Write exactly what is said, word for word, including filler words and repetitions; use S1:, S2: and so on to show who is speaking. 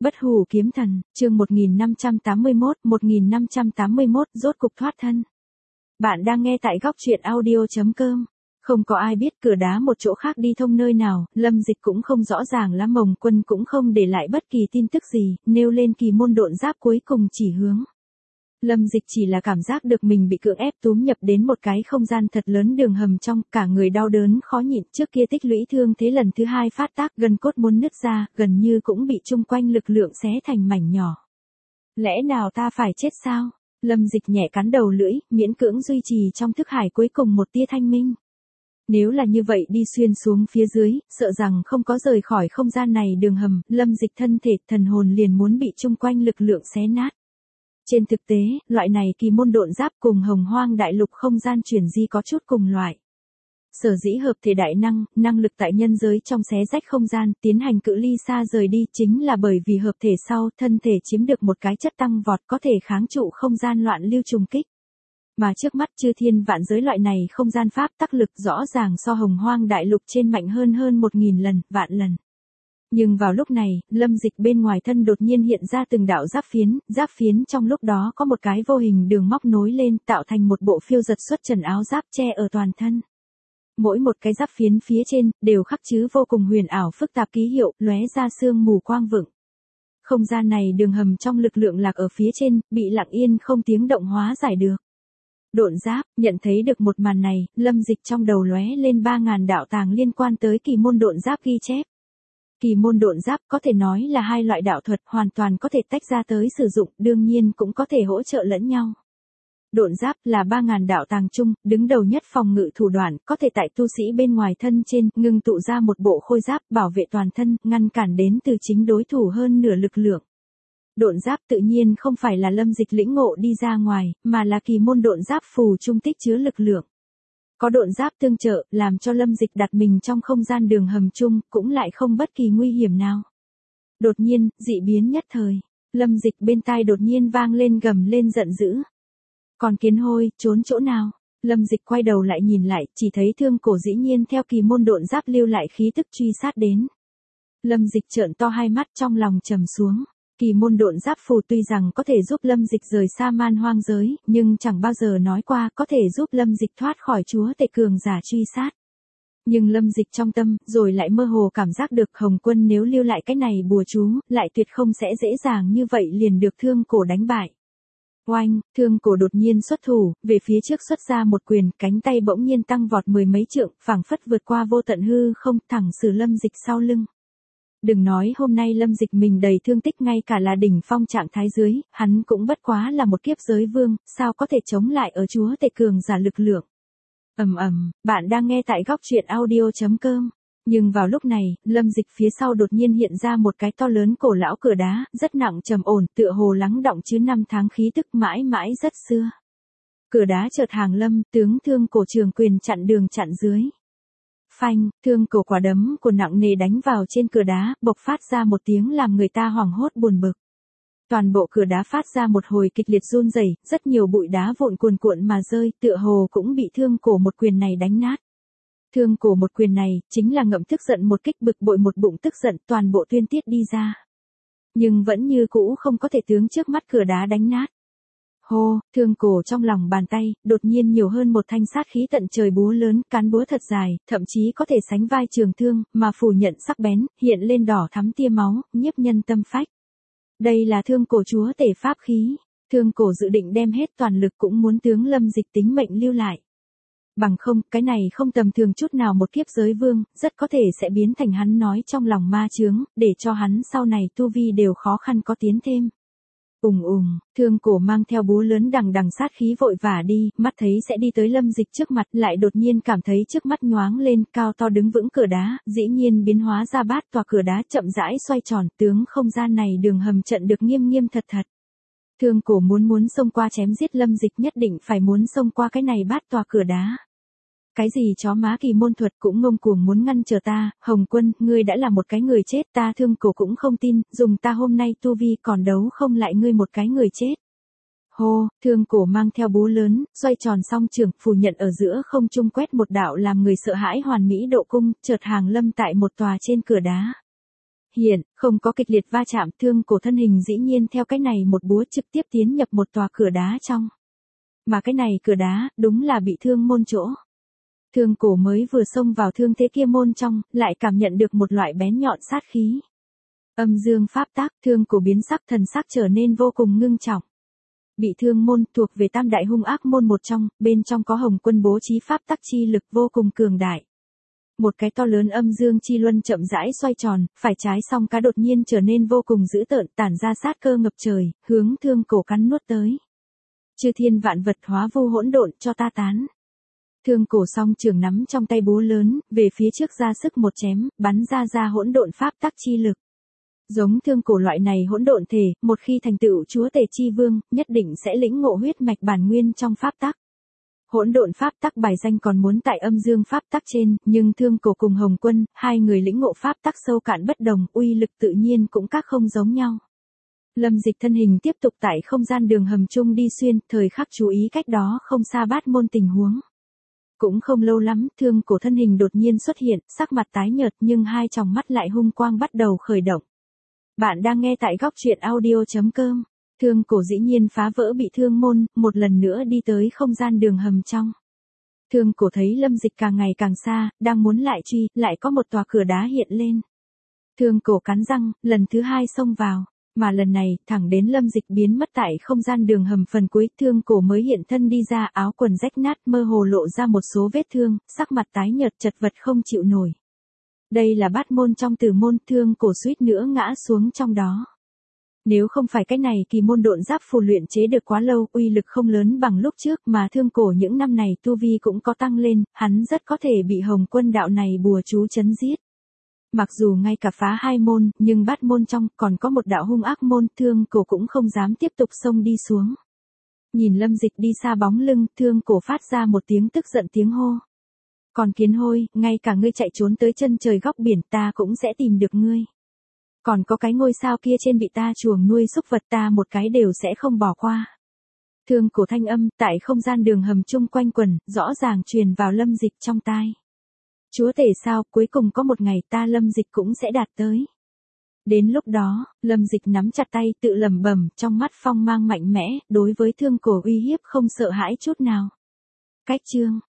S1: Bất hủ kiếm thần, chương một nghìn năm trăm tám mươi mốt, một nghìn năm trăm tám mươi mốt, rốt cục thoát thân. Bạn đang nghe tại góc truyện audio chấm com. Không có ai biết cửa đá một chỗ khác đi thông nơi nào, Lâm Dịch cũng không rõ ràng lắm, Mông Quân cũng không để lại bất kỳ tin tức gì, nêu lên kỳ môn độn giáp cuối cùng chỉ hướng. Lâm Dịch chỉ là cảm giác được mình bị cưỡng ép túm nhập đến một cái không gian thật lớn đường hầm trong, cả người đau đớn khó nhịn, trước kia tích lũy thương thế lần thứ hai phát tác, gân cốt muốn nứt ra, gần như cũng bị chung quanh lực lượng xé thành mảnh nhỏ. Lẽ nào ta phải chết sao? Lâm Dịch nhẹ cắn đầu lưỡi, miễn cưỡng duy trì trong thức hải cuối cùng một tia thanh minh. Nếu là như vậy đi xuyên xuống phía dưới, sợ rằng không có rời khỏi không gian này đường hầm, Lâm Dịch thân thể, thần hồn liền muốn bị chung quanh lực lượng xé nát. Trên thực tế, loại này kỳ môn độn giáp cùng hồng hoang đại lục không gian chuyển di có chút cùng loại. Sở dĩ hợp thể đại năng, năng lực tại nhân giới trong xé rách không gian, tiến hành cự ly xa rời đi chính là bởi vì hợp thể sau, thân thể chiếm được một cái chất tăng vọt có thể kháng trụ không gian loạn lưu trùng kích. Mà trước mắt chư thiên vạn giới loại này không gian pháp tắc lực rõ ràng so hồng hoang đại lục trên mạnh hơn hơn một nghìn lần, vạn lần. Nhưng vào lúc này, Lâm Dịch bên ngoài thân đột nhiên hiện ra từng đạo giáp phiến, giáp phiến trong lúc đó có một cái vô hình đường móc nối lên tạo thành một bộ phiêu giật xuất trần áo giáp che ở toàn thân. Mỗi một cái giáp phiến phía trên, đều khắc chứa vô cùng huyền ảo phức tạp ký hiệu, lóe ra sương mù quang vựng. Không gian này đường hầm trong lực lượng lạc ở phía trên, bị lặng yên không tiếng động hóa giải được. Độn giáp, nhận thấy được một màn này, Lâm Dịch trong đầu lóe lên ba ngàn đạo tàng liên quan tới kỳ môn độn giáp ghi chép. Kỳ môn độn giáp có thể nói là hai loại đạo thuật hoàn toàn có thể tách ra tới sử dụng, đương nhiên cũng có thể hỗ trợ lẫn nhau. Độn giáp là ba ngàn đạo tàng chung, đứng đầu nhất phòng ngự thủ đoạn, có thể tại tu sĩ bên ngoài thân trên, ngưng tụ ra một bộ khôi giáp bảo vệ toàn thân, ngăn cản đến từ chính đối thủ hơn nửa lực lượng. Độn giáp tự nhiên không phải là Lâm Dịch lĩnh ngộ đi ra ngoài, mà là kỳ môn độn giáp phù trung tích chứa lực lượng. Có độn giáp tương trợ, làm cho Lâm Dịch đặt mình trong không gian đường hầm chung, cũng lại không bất kỳ nguy hiểm nào. Đột nhiên, dị biến nhất thời. Lâm Dịch bên tai đột nhiên vang lên gầm lên giận dữ. Còn kiến hôi, trốn chỗ nào? Lâm Dịch quay đầu lại nhìn lại, chỉ thấy thương cổ dĩ nhiên theo kỳ môn độn giáp lưu lại khí tức truy sát đến. Lâm Dịch trợn to hai mắt trong lòng trầm xuống. Kỳ môn độn giáp phù tuy rằng có thể giúp Lâm Dịch rời xa man hoang giới, nhưng chẳng bao giờ nói qua có thể giúp Lâm Dịch thoát khỏi chúa tể cường giả truy sát. Nhưng Lâm Dịch trong tâm, rồi lại mơ hồ cảm giác được Hồng Quân nếu lưu lại cái này bùa chú, lại tuyệt không sẽ dễ dàng như vậy liền được thương cổ đánh bại. Oanh, thương cổ đột nhiên xuất thủ, về phía trước xuất ra một quyền, cánh tay bỗng nhiên tăng vọt mười mấy trượng, phảng phất vượt qua vô tận hư không, thẳng xử Lâm Dịch sau lưng. Đừng nói hôm nay Lâm Dịch mình đầy thương tích, ngay cả là đỉnh phong trạng thái dưới, hắn cũng bất quá là một kiếp giới vương, sao có thể chống lại ở chúa tể cường giả lực lượng. Ầm ầm, bạn đang nghe tại góc truyện audio chấm com. Nhưng vào lúc này, Lâm Dịch phía sau đột nhiên hiện ra một cái to lớn cổ lão cửa đá, rất nặng trầm ổn, tựa hồ lắng đọng chứa năm tháng khí tức mãi mãi rất xưa. Cửa đá chợt hàng lâm, tướng thương cổ trường quyền chặn đường chặn dưới. Phanh, thương cổ quả đấm của nặng nề đánh vào trên cửa đá, bộc phát ra một tiếng làm người ta hoảng hốt buồn bực. Toàn bộ cửa đá phát ra một hồi kịch liệt run rẩy, rất nhiều bụi đá vụn cuồn cuộn mà rơi, tựa hồ cũng bị thương cổ một quyền này đánh nát. Thương cổ một quyền này, chính là ngậm tức giận một kích, bực bội một bụng tức giận, toàn bộ tuyên tiết đi ra. Nhưng vẫn như cũ không có thể tướng trước mắt cửa đá đánh nát. Hô, thương cổ trong lòng bàn tay, đột nhiên nhiều hơn một thanh sát khí tận trời búa lớn, cán búa thật dài, thậm chí có thể sánh vai trường thương, mà phủ nhận sắc bén, hiện lên đỏ thắm tia máu, nhiếp nhân tâm phách. Đây là thương cổ chúa tể pháp khí, thương cổ dự định đem hết toàn lực cũng muốn tướng Lâm Dịch tính mệnh lưu lại. Bằng không, cái này không tầm thường chút nào, một kiếp giới vương, rất có thể sẽ biến thành hắn nói trong lòng ma chướng, để cho hắn sau này tu vi đều khó khăn có tiến thêm. Ùng ùng, thương cổ mang theo búa lớn đằng đằng sát khí vội vã đi, mắt thấy sẽ đi tới Lâm Dịch trước mặt, lại đột nhiên cảm thấy trước mắt nhoáng lên, cao to đứng vững cửa đá, dĩ nhiên biến hóa ra bát tòa cửa đá chậm rãi xoay tròn, tướng không gian này đường hầm trận được nghiêm nghiêm thật thật. Thương cổ muốn muốn xông qua chém giết Lâm Dịch, nhất định phải muốn xông qua cái này bát tòa cửa đá. Cái gì chó má kỳ môn thuật cũng ngông cuồng muốn ngăn trở ta, Hồng Quân, ngươi đã là một cái người chết, ta thương cổ cũng không tin, dùng ta hôm nay tu vi còn đấu không lại ngươi một cái người chết. Hô, thương cổ mang theo búa lớn, xoay tròn song trường, phủ nhận ở giữa không trung quét một đạo làm người sợ hãi hoàn mỹ độ cung, chợt hàng lâm tại một tòa trên cửa đá. hiện, không có kịch liệt va chạm, thương cổ thân hình dĩ nhiên theo cái này một búa trực tiếp tiến nhập một tòa cửa đá trong. Mà cái này cửa đá, đúng là bị thương môn chỗ. Thương cổ mới vừa xông vào thương thế kia môn trong, lại cảm nhận được một loại bén nhọn sát khí. Âm dương pháp tác, thương cổ biến sắc, thần sắc trở nên vô cùng ngưng trọng. Bị thương môn thuộc về tam đại hung ác môn một trong, bên trong có Hồng Quân bố trí pháp tắc chi lực vô cùng cường đại. Một cái to lớn âm dương chi luân chậm rãi xoay tròn, phải trái song cá đột nhiên trở nên vô cùng dữ tợn, tản ra sát cơ ngập trời, hướng thương cổ cắn nuốt tới. Chư thiên vạn vật hóa vô hỗn độn, cho ta tán. Thương cổ song trường nắm trong tay búa lớn, về phía trước ra sức một chém, bắn ra ra hỗn độn pháp tắc chi lực. Giống thương cổ loại này hỗn độn thể, một khi thành tựu chúa tể chi vương, nhất định sẽ lĩnh ngộ huyết mạch bản nguyên trong pháp tắc. Hỗn độn pháp tắc bài danh còn muốn tại âm dương pháp tắc trên, nhưng thương cổ cùng Hồng Quân, hai người lĩnh ngộ pháp tắc sâu cạn bất đồng, uy lực tự nhiên cũng các không giống nhau. Lâm Dịch thân hình tiếp tục tại không gian đường hầm chung đi xuyên, thời khắc chú ý cách đó không xa bát môn tình huống. Cũng không lâu lắm, thương cổ thân hình đột nhiên xuất hiện, sắc mặt tái nhợt nhưng hai tròng mắt lại hung quang bắt đầu khởi động. Bạn đang nghe tại góc truyện audio chấm com. Thương cổ dĩ nhiên phá vỡ bị thương môn, một lần nữa đi tới không gian đường hầm trong. Thương cổ thấy Lâm Dịch càng ngày càng xa, đang muốn lại truy, lại có một tòa cửa đá hiện lên. Thương cổ cắn răng, lần thứ hai xông vào, mà lần này, thẳng đến Lâm Dịch biến mất tại không gian đường hầm phần cuối, thương cổ mới hiện thân đi ra, áo quần rách nát, mơ hồ lộ ra một số vết thương, sắc mặt tái nhợt chật vật không chịu nổi. Đây là bát môn trong tử môn, thương cổ suýt nữa ngã xuống trong đó. Nếu không phải cái này kỳ môn độn giáp phù luyện chế được quá lâu, uy lực không lớn bằng lúc trước, mà thương cổ những năm này tu vi cũng có tăng lên, hắn rất có thể bị Hồng Quân đạo này bùa chú chấn giết. Mặc dù ngay cả phá hai môn, nhưng bát môn trong còn có một đạo hung ác môn, thương cổ cũng không dám tiếp tục xông đi xuống. Nhìn Lâm Dịch đi xa bóng lưng, thương cổ phát ra một tiếng tức giận tiếng hô. Còn kiến hôi, ngay cả ngươi chạy trốn tới chân trời góc biển, ta cũng sẽ tìm được ngươi. Còn có cái ngôi sao kia trên bị ta chuồng nuôi súc vật, ta một cái đều sẽ không bỏ qua. Thương cổ thanh âm tại không gian đường hầm chung quanh quần, rõ ràng truyền vào Lâm Dịch trong tai. Chúa tể sao, cuối cùng có một ngày ta Lâm Dịch cũng sẽ đạt tới. Đến lúc đó, Lâm Dịch nắm chặt tay tự lẩm bẩm, trong mắt phong mang mạnh mẽ, đối với thương cổ uy hiếp không sợ hãi chút nào. Cách chương